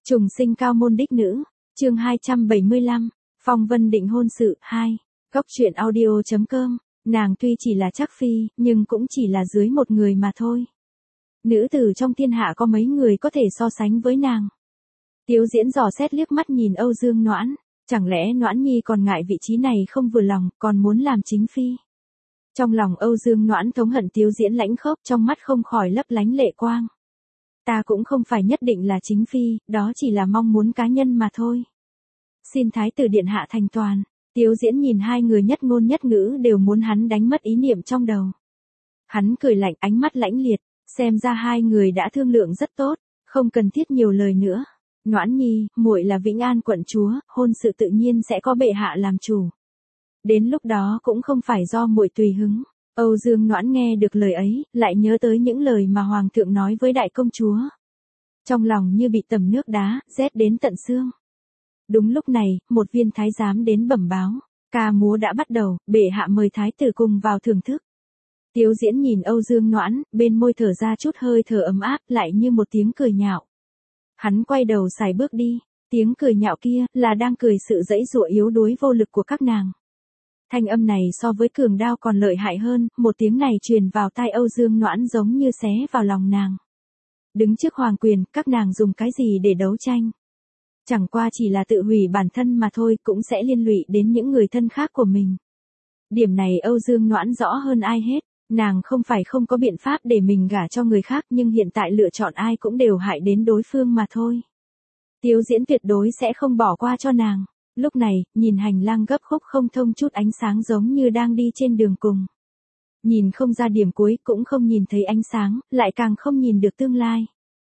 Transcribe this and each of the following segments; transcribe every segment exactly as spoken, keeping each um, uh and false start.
Trùng sinh cao môn đích nữ, chương hai trăm bảy mươi lăm, phong vân định hôn sự, hai, góc truyện audio.com, nàng tuy chỉ là trắc phi, nhưng cũng chỉ là dưới một người mà thôi. Nữ tử trong thiên hạ có mấy người có thể so sánh với nàng. Tiếu Diễn dò xét liếc mắt nhìn Âu Dương Noãn, chẳng lẽ Noãn Nhi còn ngại vị trí này không vừa lòng, còn muốn làm chính phi. Trong lòng Âu Dương Noãn thống hận Tiếu Diễn lãnh khốc, trong mắt không khỏi lấp lánh lệ quang. Ta cũng không phải nhất định là chính phi, đó chỉ là mong muốn cá nhân mà thôi. Xin Thái tử điện hạ thành toàn. Tiếu Diễn nhìn hai người nhất ngôn nhất ngữ đều muốn hắn đánh mất ý niệm trong đầu. Hắn cười lạnh, ánh mắt lãnh liệt, xem ra hai người đã thương lượng rất tốt, không cần thiết nhiều lời nữa. Noãn Nhi, muội là Vĩnh An quận chúa, hôn sự tự nhiên sẽ có bệ hạ làm chủ. Đến lúc đó cũng không phải do muội tùy hứng. Âu Dương Noãn nghe được lời ấy, lại nhớ tới những lời mà hoàng thượng nói với đại công chúa. Trong lòng như bị tầm nước đá, rét đến tận xương. Đúng lúc này, một viên thái giám đến bẩm báo, ca múa đã bắt đầu, bệ hạ mời thái tử cùng vào thưởng thức. Tiếu Diễn nhìn Âu Dương Noãn, bên môi thở ra chút hơi thở ấm áp, lại như một tiếng cười nhạo. Hắn quay đầu sải bước đi, tiếng cười nhạo kia là đang cười sự giãy giụa yếu đuối vô lực của các nàng. Thanh âm này so với cường đao còn lợi hại hơn, một tiếng này truyền vào tai Âu Dương Noãn giống như xé vào lòng nàng. Đứng trước hoàng quyền, các nàng dùng cái gì để đấu tranh? Chẳng qua chỉ là tự hủy bản thân mà thôi, cũng sẽ liên lụy đến những người thân khác của mình. Điểm này Âu Dương Noãn rõ hơn ai hết, nàng không phải không có biện pháp để mình gả cho người khác, nhưng hiện tại lựa chọn ai cũng đều hại đến đối phương mà thôi. Tiếu Diễn tuyệt đối sẽ không bỏ qua cho nàng. Lúc này, nhìn hành lang gấp khúc không thông chút ánh sáng giống như đang đi trên đường cùng. Nhìn không ra điểm cuối, cũng không nhìn thấy ánh sáng, lại càng không nhìn được tương lai.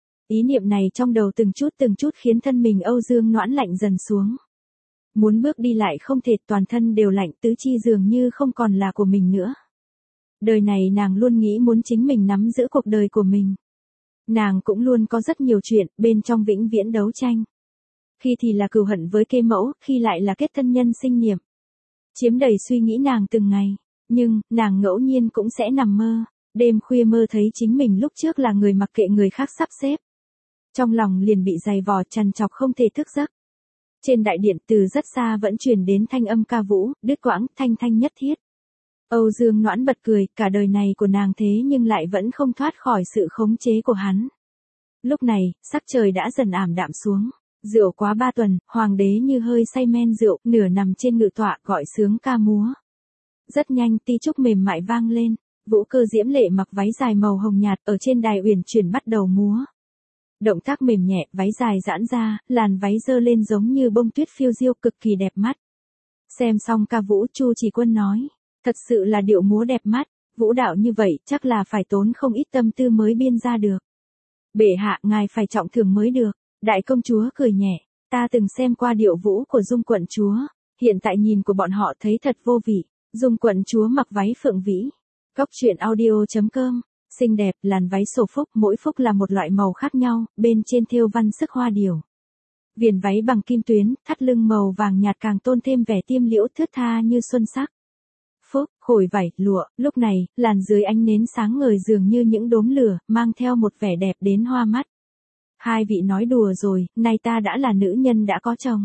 Ý niệm này trong đầu từng chút từng chút khiến thân mình Âu Dương Noãn lạnh dần xuống. Muốn bước đi lại không thể, toàn thân đều lạnh, tứ chi dường như không còn là của mình nữa. Đời này nàng luôn nghĩ muốn chính mình nắm giữ cuộc đời của mình. Nàng cũng luôn có rất nhiều chuyện, bên trong vĩnh viễn đấu tranh. Khi thì là cừu hận với kê mẫu, khi lại là kết thân nhân sinh niệm. Chiếm đầy suy nghĩ nàng từng ngày, nhưng, nàng ngẫu nhiên cũng sẽ nằm mơ, đêm khuya mơ thấy chính mình lúc trước là người mặc kệ người khác sắp xếp. Trong lòng liền bị dày vò trằn trọc không thể thức giấc. Trên đại điện từ rất xa vẫn truyền đến thanh âm ca vũ, đứt quãng, thanh thanh nhất thiết. Âu Dương Noãn bật cười, cả đời này của nàng thế nhưng lại vẫn không thoát khỏi sự khống chế của hắn. Lúc này, sắc trời đã dần ảm đạm xuống. Rượu quá ba tuần, hoàng đế như hơi say men rượu, nửa nằm trên ngự tọa gọi sướng ca múa. Rất nhanh ti trúc mềm mại vang lên, Vũ Cơ diễm lệ mặc váy dài màu hồng nhạt ở trên đài uyển chuyển bắt đầu múa. Động tác mềm nhẹ, váy dài giãn ra, làn váy dơ lên giống như bông tuyết phiêu diêu cực kỳ đẹp mắt. Xem xong ca vũ, Chu Chỉ Quân nói, thật sự là điệu múa đẹp mắt, vũ đạo như vậy chắc là phải tốn không ít tâm tư mới biên ra được. Bệ hạ, ngài phải trọng thưởng mới được. Đại công chúa cười nhẹ, ta từng xem qua điệu vũ của Dung quận chúa, hiện tại nhìn của bọn họ thấy thật vô vị. Dung quận chúa mặc váy phượng vĩ. Góc truyện audio.com, xinh đẹp, làn váy sổ phúc, mỗi phúc là một loại màu khác nhau, bên trên thêu văn sức hoa điểu. Viền váy bằng kim tuyến, thắt lưng màu vàng nhạt càng tôn thêm vẻ tiêm liễu thướt tha như xuân sắc. Phúc, khổi vải, lụa, lúc này, làn dưới ánh nến sáng ngời dường như những đốm lửa, mang theo một vẻ đẹp đến hoa mắt. Hai vị nói đùa rồi, nay ta đã là nữ nhân đã có chồng.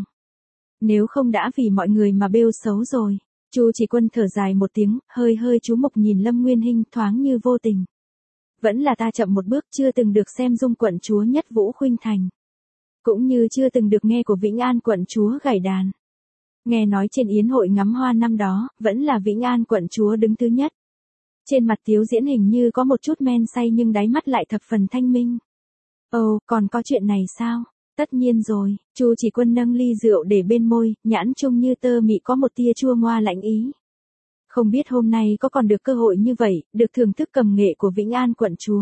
Nếu không đã vì mọi người mà bêu xấu rồi. Chu Chỉ Quân thở dài một tiếng, hơi hơi chú mục nhìn Lâm Nguyên Hinh thoáng như vô tình. Vẫn là ta chậm một bước, chưa từng được xem Dung quận chúa nhất vũ khuynh thành. Cũng như chưa từng được nghe của Vĩnh An quận chúa gảy đàn. Nghe nói trên yến hội ngắm hoa năm đó, vẫn là Vĩnh An quận chúa đứng thứ nhất. Trên mặt Tiếu Diễn hình như có một chút men say nhưng đáy mắt lại thập phần thanh minh. Ồ, còn có chuyện này sao? Tất nhiên rồi, Chu Chỉ Quân nâng ly rượu để bên môi, nhãn trông như tơ mị có một tia chua ngoa lạnh ý. Không biết hôm nay có còn được cơ hội như vậy, được thưởng thức cầm nghệ của Vĩnh An quận chúa.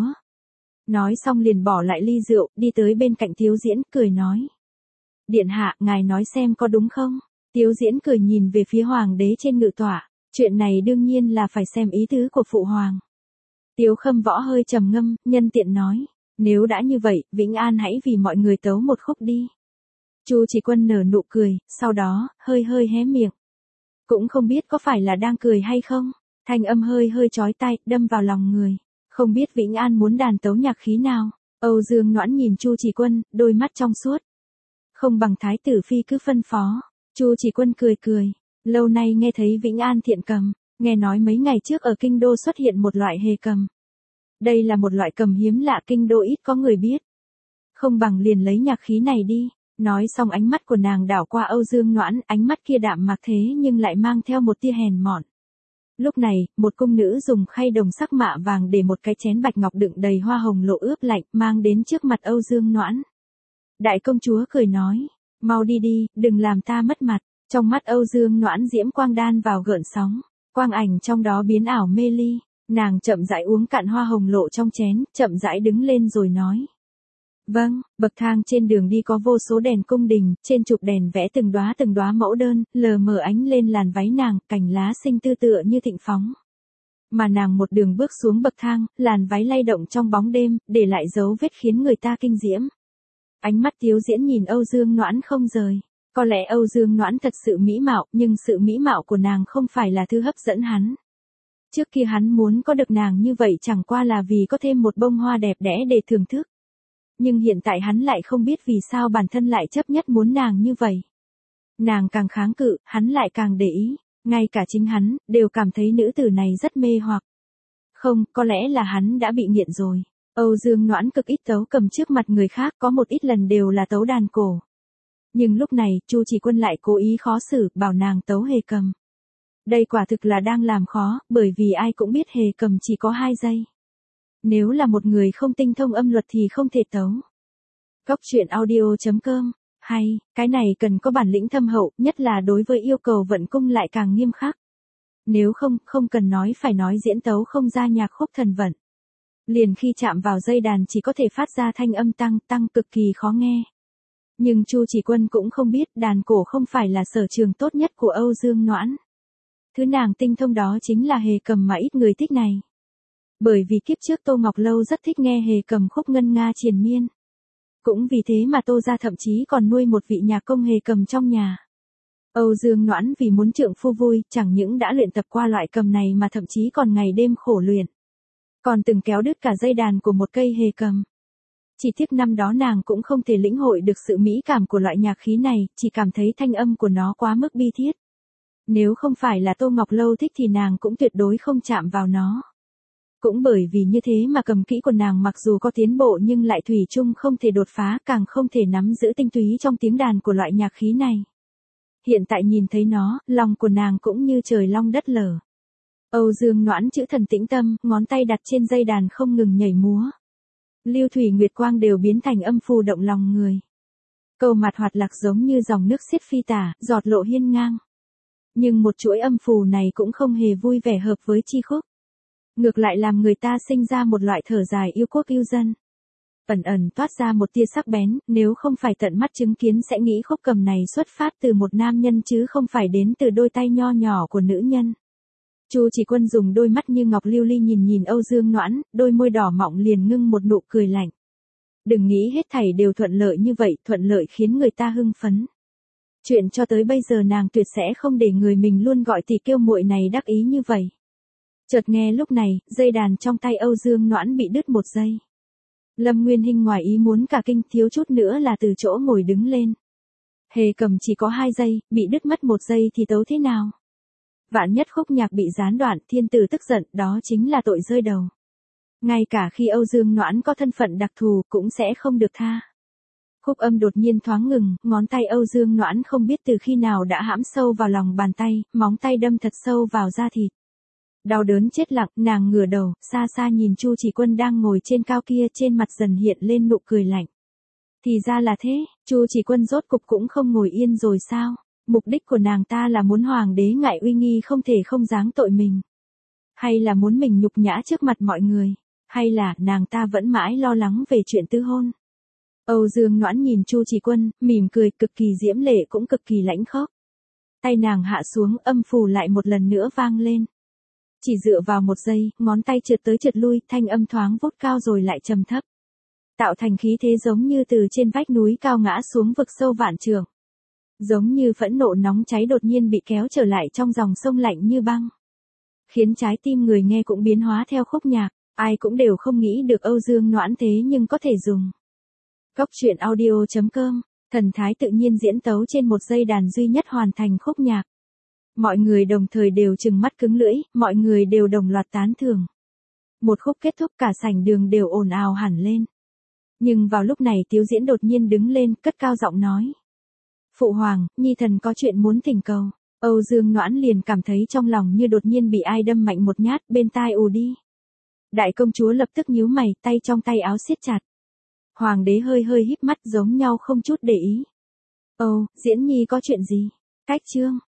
Nói xong liền bỏ lại ly rượu, đi tới bên cạnh Tiếu Diễn, cười nói. Điện hạ, ngài nói xem có đúng không? Tiếu Diễn cười nhìn về phía hoàng đế trên ngự tọa, chuyện này đương nhiên là phải xem ý tứ của phụ hoàng. Tiếu Khâm Võ hơi trầm ngâm, nhân tiện nói. Nếu đã như vậy, Vĩnh An hãy vì mọi người tấu một khúc đi. Chu Chỉ Quân nở nụ cười, sau đó, hơi hơi hé miệng. Cũng không biết có phải là đang cười hay không, thanh âm hơi hơi chói tai, đâm vào lòng người. Không biết Vĩnh An muốn đàn tấu nhạc khí nào. Âu Dương Noãn nhìn Chu Chỉ Quân, đôi mắt trong suốt. Không bằng thái tử phi cứ phân phó. Chu Chỉ Quân cười cười, lâu nay nghe thấy Vĩnh An thiện cầm, nghe nói mấy ngày trước ở kinh đô xuất hiện một loại hề cầm. Đây là một loại cầm hiếm lạ kinh đô ít có người biết. Không bằng liền lấy nhạc khí này đi. Nói xong ánh mắt của nàng đảo qua Âu Dương Noãn, ánh mắt kia đạm mạc thế nhưng lại mang theo một tia hèn mọn. Lúc này, một cung nữ dùng khay đồng sắc mạ vàng để một cái chén bạch ngọc đựng đầy hoa hồng lộ ướp lạnh, mang đến trước mặt Âu Dương Noãn. Đại công chúa cười nói, mau đi đi, đừng làm ta mất mặt. Trong mắt Âu Dương Noãn diễm quang đan vào gợn sóng, quang ảnh trong đó biến ảo mê ly, nàng chậm rãi uống cạn hoa hồng lộ trong chén, chậm rãi đứng lên rồi nói. Vâng, bậc thang trên đường đi có vô số đèn cung đình, trên trục đèn vẽ từng đóa từng đóa mẫu đơn, lờ mờ ánh lên làn váy nàng, cành lá xinh tư tựa như thịnh phóng. Mà nàng một đường bước xuống bậc thang, làn váy lay động trong bóng đêm, để lại dấu vết khiến người ta kinh diễm. Ánh mắt Tiếu Diễn nhìn Âu Dương Noãn không rời. Có lẽ Âu Dương Noãn thật sự mỹ mạo, nhưng sự mỹ mạo của nàng không phải là thứ hấp dẫn hắn. Trước kia hắn muốn có được nàng như vậy chẳng qua là vì có thêm một bông hoa đẹp đẽ để thưởng thức. Nhưng hiện tại hắn lại không biết vì sao bản thân lại chấp nhất muốn nàng như vậy. Nàng càng kháng cự, hắn lại càng để ý, ngay cả chính hắn, đều cảm thấy nữ tử này rất mê hoặc. Không, có lẽ là hắn đã bị nghiện rồi. Âu Dương Noãn cực ít tấu cầm trước mặt người khác, có một ít lần đều là tấu đàn cổ. Nhưng lúc này, Chu Chỉ Quân lại cố ý khó xử, bảo nàng tấu hề cầm. Đây quả thực là đang làm khó, bởi vì ai cũng biết hề cầm chỉ có hai giây. Nếu là một người không tinh thông âm luật thì không thể tấu. Góc truyện audio chấm com. Hay, cái này cần có bản lĩnh thâm hậu, nhất là đối với yêu cầu vận cung lại càng nghiêm khắc. Nếu không, không cần nói phải nói diễn tấu không ra nhạc khúc thần vận. Liền khi chạm vào dây đàn chỉ có thể phát ra thanh âm tăng, tăng cực kỳ khó nghe. Nhưng Chu Chỉ Quân cũng không biết đàn cổ không phải là sở trường tốt nhất của Âu Dương Noãn. Thứ nàng tinh thông đó chính là hề cầm mà ít người thích này. Bởi vì kiếp trước Tô Ngọc Lâu rất thích nghe hề cầm khúc ngân nga triền miên. Cũng vì thế mà Tô gia thậm chí còn nuôi một vị nhạc công hề cầm trong nhà. Âu Dương Noãn vì muốn trượng phu vui, chẳng những đã luyện tập qua loại cầm này mà thậm chí còn ngày đêm khổ luyện. Còn từng kéo đứt cả dây đàn của một cây hề cầm. Chỉ tiếc năm đó nàng cũng không thể lĩnh hội được sự mỹ cảm của loại nhạc khí này, chỉ cảm thấy thanh âm của nó quá mức bi thiết. Nếu không phải là Tô Ngọc Lâu thích thì nàng cũng tuyệt đối không chạm vào nó. Cũng bởi vì như thế mà cầm kỹ của nàng mặc dù có tiến bộ nhưng lại thủy chung không thể đột phá, càng không thể nắm giữ tinh túy trong tiếng đàn của loại nhạc khí này. Hiện tại nhìn thấy nó, lòng của nàng cũng như trời long đất lở. Âu Dương Noãn chữ thần tĩnh tâm, ngón tay đặt trên dây đàn không ngừng nhảy múa. Lưu thủy nguyệt quang đều biến thành âm phù động lòng người. Câu mặt hoạt lạc giống như dòng nước xiết phi tả, giọt lộ hiên ngang. Nhưng một chuỗi âm phù này cũng không hề vui vẻ hợp với chi khúc. Ngược lại làm người ta sinh ra một loại thở dài yêu quốc yêu dân. Ẩn ẩn toát ra một tia sắc bén, nếu không phải tận mắt chứng kiến sẽ nghĩ khúc cầm này xuất phát từ một nam nhân chứ không phải đến từ đôi tay nho nhỏ của nữ nhân. Chu Chỉ Quân dùng đôi mắt như ngọc lưu ly nhìn nhìn Âu Dương Noãn, đôi môi đỏ mọng liền ngưng một nụ cười lạnh. Đừng nghĩ hết thảy đều thuận lợi như vậy, thuận lợi khiến người ta hưng phấn. Chuyện cho tới bây giờ nàng tuyệt sẽ không để người mình luôn gọi tỷ kiêu muội này đắc ý như vậy. Chợt nghe lúc này, dây đàn trong tay Âu Dương Noãn bị đứt một giây. Lâm Nguyên Hinh ngoài ý muốn cả kinh, thiếu chút nữa là từ chỗ ngồi đứng lên. Hề cầm chỉ có hai giây, bị đứt mất một giây thì tấu thế nào? Vạn nhất khúc nhạc bị gián đoạn, thiên tử tức giận, đó chính là tội rơi đầu. Ngay cả khi Âu Dương Noãn có thân phận đặc thù cũng sẽ không được tha. Khúc âm đột nhiên thoáng ngừng, ngón tay Âu Dương Noãn không biết từ khi nào đã hãm sâu vào lòng bàn tay, móng tay đâm thật sâu vào da thịt. Đau đớn chết lặng, nàng ngửa đầu, xa xa nhìn Chu Chỉ Quân đang ngồi trên cao kia, trên mặt dần hiện lên nụ cười lạnh. Thì ra là thế, Chu Chỉ Quân rốt cục cũng không ngồi yên rồi sao? Mục đích của nàng ta là muốn hoàng đế ngại uy nghi không thể không giáng tội mình. Hay là muốn mình nhục nhã trước mặt mọi người? Hay là nàng ta vẫn mãi lo lắng về chuyện tư hôn? Âu Dương Noãn nhìn Chu Chỉ Quân, mỉm cười, cực kỳ diễm lệ cũng cực kỳ lãnh khốc. Tay nàng hạ xuống, âm phù lại một lần nữa vang lên. Chỉ dựa vào một giây, ngón tay trượt tới trượt lui, thanh âm thoáng vút cao rồi lại trầm thấp. Tạo thành khí thế giống như từ trên vách núi cao ngã xuống vực sâu vạn trượng. Giống như phẫn nộ nóng cháy đột nhiên bị kéo trở lại trong dòng sông lạnh như băng. Khiến trái tim người nghe cũng biến hóa theo khúc nhạc, ai cũng đều không nghĩ được Âu Dương Noãn thế nhưng có thể dùng. Góc truyện audio chấm com Thần thái tự nhiên diễn tấu trên một dây đàn duy nhất hoàn thành khúc nhạc. Mọi người đồng thời đều trừng mắt cứng lưỡi, mọi người đều đồng loạt tán thưởng. Một khúc kết thúc cả sảnh đường đều ồn ào hẳn lên. Nhưng vào lúc này Tiếu Diễn đột nhiên đứng lên, cất cao giọng nói. Phụ hoàng, nhi thần có chuyện muốn thỉnh cầu. Âu Dương Noãn liền cảm thấy trong lòng như đột nhiên bị ai đâm mạnh một nhát, bên tai ù đi. Đại công chúa lập tức nhíu mày, tay trong tay áo siết chặt. Hoàng đế hơi hơi híp mắt giống nhau không chút để ý. Âu, Diễn nhi có chuyện gì? Cách chương.